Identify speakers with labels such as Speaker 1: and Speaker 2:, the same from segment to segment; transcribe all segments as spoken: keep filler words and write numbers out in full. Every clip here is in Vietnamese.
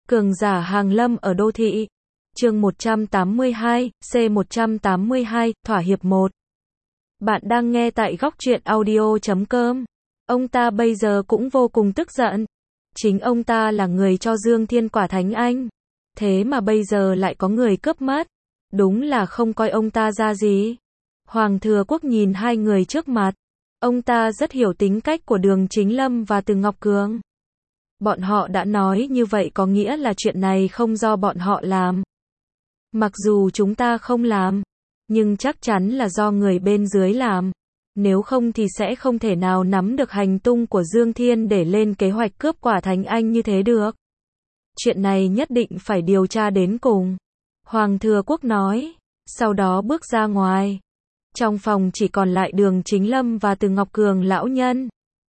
Speaker 1: Cường giả hàng lâm ở đô thị. Chương một trăm tám mươi hai, C một trăm tám mươi hai, thỏa hiệp một. Bạn đang nghe tại góc truyện audio chấm com. Ông ta bây giờ cũng vô cùng tức giận. Chính ông ta là người cho Dương Thiên quả thánh anh. Thế mà bây giờ lại có người cướp mất. Đúng là không coi ông ta ra gì. Hoàng Thừa Quốc nhìn hai người trước mặt. Ông ta rất hiểu tính cách của Đường Chính Lâm và Từ Ngọc Cường. Bọn họ đã nói như vậy có nghĩa là chuyện này không do bọn họ làm. Mặc dù chúng ta không làm, nhưng chắc chắn là do người bên dưới làm. Nếu không thì sẽ không thể nào nắm được hành tung của Dương Thiên để lên kế hoạch cướp quả thánh anh như thế được. Chuyện này nhất định phải điều tra đến cùng. Hoàng Thừa Quốc nói, sau đó bước ra ngoài. Trong phòng chỉ còn lại Đường Chính Lâm và Từ Ngọc Cường lão nhân.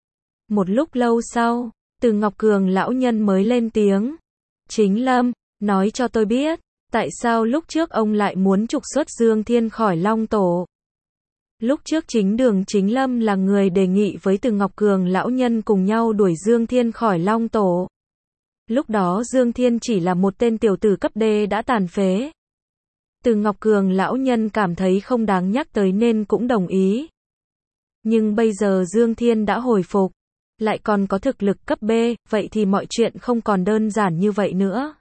Speaker 1: Một lúc lâu sau, Từ Ngọc Cường lão nhân mới lên tiếng. Chính Lâm, nói cho tôi biết, tại sao lúc trước ông lại muốn trục xuất Dương Thiên khỏi Long Tổ? Lúc trước chính Đường Chính Lâm là người đề nghị với Từ Ngọc Cường lão nhân cùng nhau đuổi Dương Thiên khỏi Long Tổ. Lúc đó Dương Thiên chỉ là một tên tiểu tử cấp D đã tàn phế. Từ Ngọc Cường lão nhân cảm thấy không đáng nhắc tới nên cũng đồng ý. Nhưng bây giờ Dương Thiên đã hồi phục, lại còn có thực lực cấp B, vậy thì mọi chuyện không còn đơn giản như vậy nữa.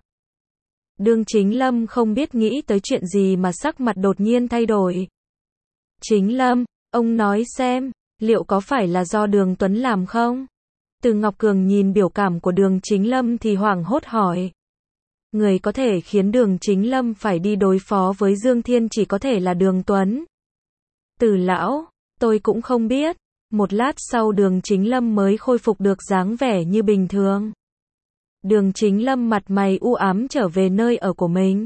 Speaker 1: Đường Chính Lâm không biết nghĩ tới chuyện gì mà sắc mặt đột nhiên thay đổi. Chính Lâm, ông nói xem, liệu có phải là do Đường Tuấn làm không? Từ Ngọc Cường nhìn biểu cảm của Đường Chính Lâm thì hoảng hốt hỏi. Người có thể khiến Đường Chính Lâm phải đi đối phó với Dương Thiên chỉ có thể là Đường Tuấn. Từ lão, tôi cũng không biết. Một lát sau Đường Chính Lâm mới khôi phục được dáng vẻ như bình thường. Đường Chính Lâm mặt mày u ám trở về nơi ở của mình.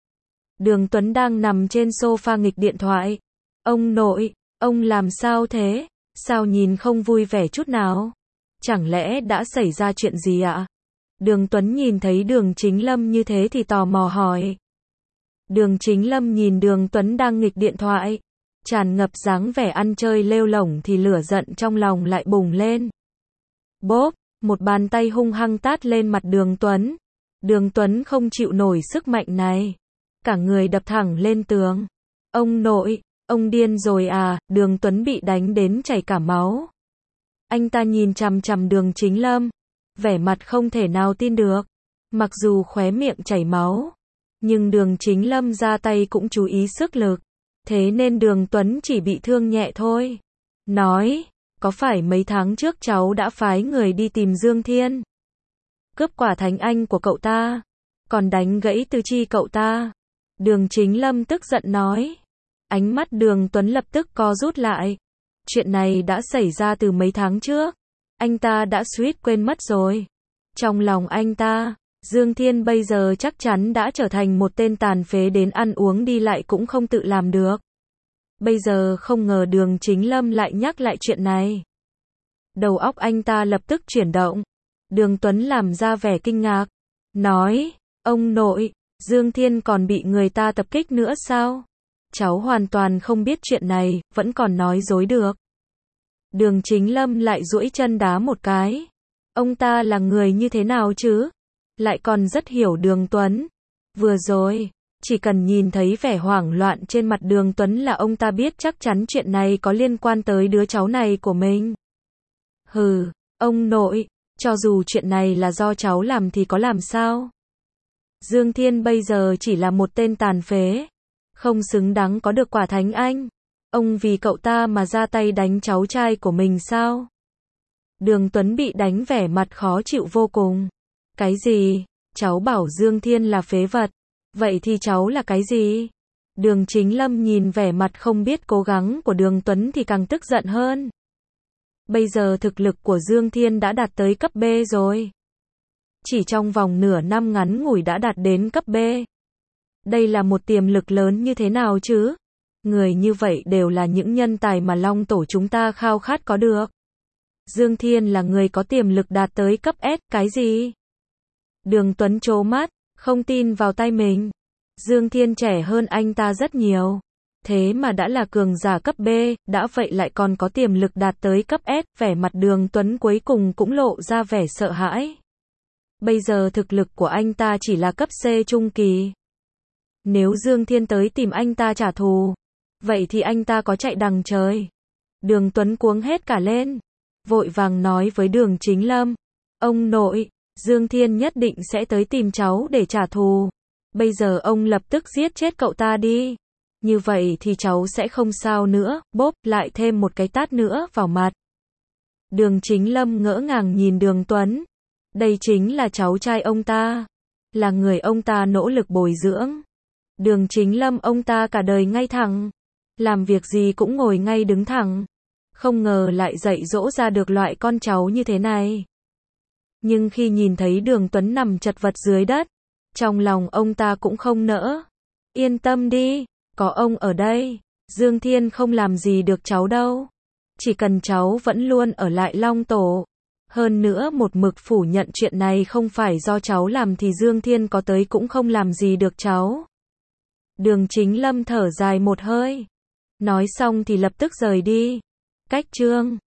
Speaker 1: Đường Tuấn đang nằm trên sofa nghịch điện thoại. Ông nội, ông làm sao thế? Sao nhìn không vui vẻ chút nào? Chẳng lẽ đã xảy ra chuyện gì ạ? Đường Tuấn nhìn thấy Đường Chính Lâm như thế thì tò mò hỏi. Đường Chính Lâm nhìn Đường Tuấn đang nghịch điện thoại, tràn ngập dáng vẻ ăn chơi lêu lổng thì lửa giận trong lòng lại bùng lên. Bốp, một bàn tay hung hăng tát lên mặt Đường Tuấn. Đường Tuấn không chịu nổi sức mạnh này, cả người đập thẳng lên tường. Ông nội, ông điên rồi à? Đường Tuấn bị đánh đến chảy cả máu. Anh ta nhìn chằm chằm Đường Chính Lâm, vẻ mặt không thể nào tin được. Mặc dù khóe miệng chảy máu, nhưng Đường Chính Lâm ra tay cũng chú ý sức lực. Thế nên Đường Tuấn chỉ bị thương nhẹ thôi. Nói, có phải mấy tháng trước cháu đã phái người đi tìm Dương Thiên, cướp quả thánh anh của cậu ta, còn đánh gãy tư chi cậu ta? Đường Chính Lâm tức giận nói. Ánh mắt Đường Tuấn lập tức co rút lại. Chuyện này đã xảy ra từ mấy tháng trước. Anh ta đã suýt quên mất rồi. Trong lòng anh ta, Dương Thiên bây giờ chắc chắn đã trở thành một tên tàn phế đến ăn uống đi lại cũng không tự làm được. Bây giờ không ngờ Đường Chính Lâm lại nhắc lại chuyện này. Đầu óc anh ta lập tức chuyển động. Đường Tuấn làm ra vẻ kinh ngạc. Nói, ông nội, Dương Thiên còn bị người ta tập kích nữa sao? Cháu hoàn toàn không biết chuyện này, vẫn còn nói dối được. Đường Chính Lâm lại duỗi chân đá một cái. Ông ta là người như thế nào chứ? Lại còn rất hiểu Đường Tuấn. Vừa rồi, chỉ cần nhìn thấy vẻ hoảng loạn trên mặt Đường Tuấn là ông ta biết chắc chắn chuyện này có liên quan tới đứa cháu này của mình. Hừ, ông nội, cho dù chuyện này là do cháu làm thì có làm sao? Dương Thiên bây giờ chỉ là một tên tàn phế, không xứng đáng có được quả thánh anh. Ông vì cậu ta mà ra tay đánh cháu trai của mình sao? Đường Tuấn bị đánh vẻ mặt khó chịu vô cùng. Cái gì? Cháu bảo Dương Thiên là phế vật. Vậy thì cháu là cái gì? Đường Chính Lâm nhìn vẻ mặt không biết cố gắng của Đường Tuấn thì càng tức giận hơn. Bây giờ thực lực của Dương Thiên đã đạt tới cấp B rồi. Chỉ trong vòng nửa năm ngắn ngủi đã đạt đến cấp B. Đây là một tiềm lực lớn như thế nào chứ? Người như vậy đều là những nhân tài mà Long Tổ chúng ta khao khát có được. Dương Thiên là người có tiềm lực đạt tới cấp S, cái gì? Đường Tuấn trố mắt, không tin vào tay mình. Dương Thiên trẻ hơn anh ta rất nhiều. Thế mà đã là cường giả cấp B, đã vậy lại còn có tiềm lực đạt tới cấp S, vẻ mặt Đường Tuấn cuối cùng cũng lộ ra vẻ sợ hãi. Bây giờ thực lực của anh ta chỉ là cấp C trung kỳ. Nếu Dương Thiên tới tìm anh ta trả thù, vậy thì anh ta có chạy đằng trời. Đường Tuấn cuống hết cả lên, vội vàng nói với Đường Chính Lâm, ông nội, Dương Thiên nhất định sẽ tới tìm cháu để trả thù. Bây giờ ông lập tức giết chết cậu ta đi. Như vậy thì cháu sẽ không sao nữa, bốp, lại thêm một cái tát nữa vào mặt. Đường Chính Lâm ngỡ ngàng nhìn Đường Tuấn. Đây chính là cháu trai ông ta, là người ông ta nỗ lực bồi dưỡng. Đường Chính Lâm ông ta cả đời ngay thẳng, làm việc gì cũng ngồi ngay đứng thẳng. Không ngờ lại dạy dỗ ra được loại con cháu như thế này. Nhưng khi nhìn thấy Đường Tuấn nằm chật vật dưới đất, trong lòng ông ta cũng không nỡ. Yên tâm đi, có ông ở đây, Dương Thiên không làm gì được cháu đâu. Chỉ cần cháu vẫn luôn ở lại Long Tổ. Hơn nữa một mực phủ nhận chuyện này không phải do cháu làm thì Dương Thiên có tới cũng không làm gì được cháu. Đường Chính Lâm thở dài một hơi. Nói xong thì lập tức rời đi. Cách chương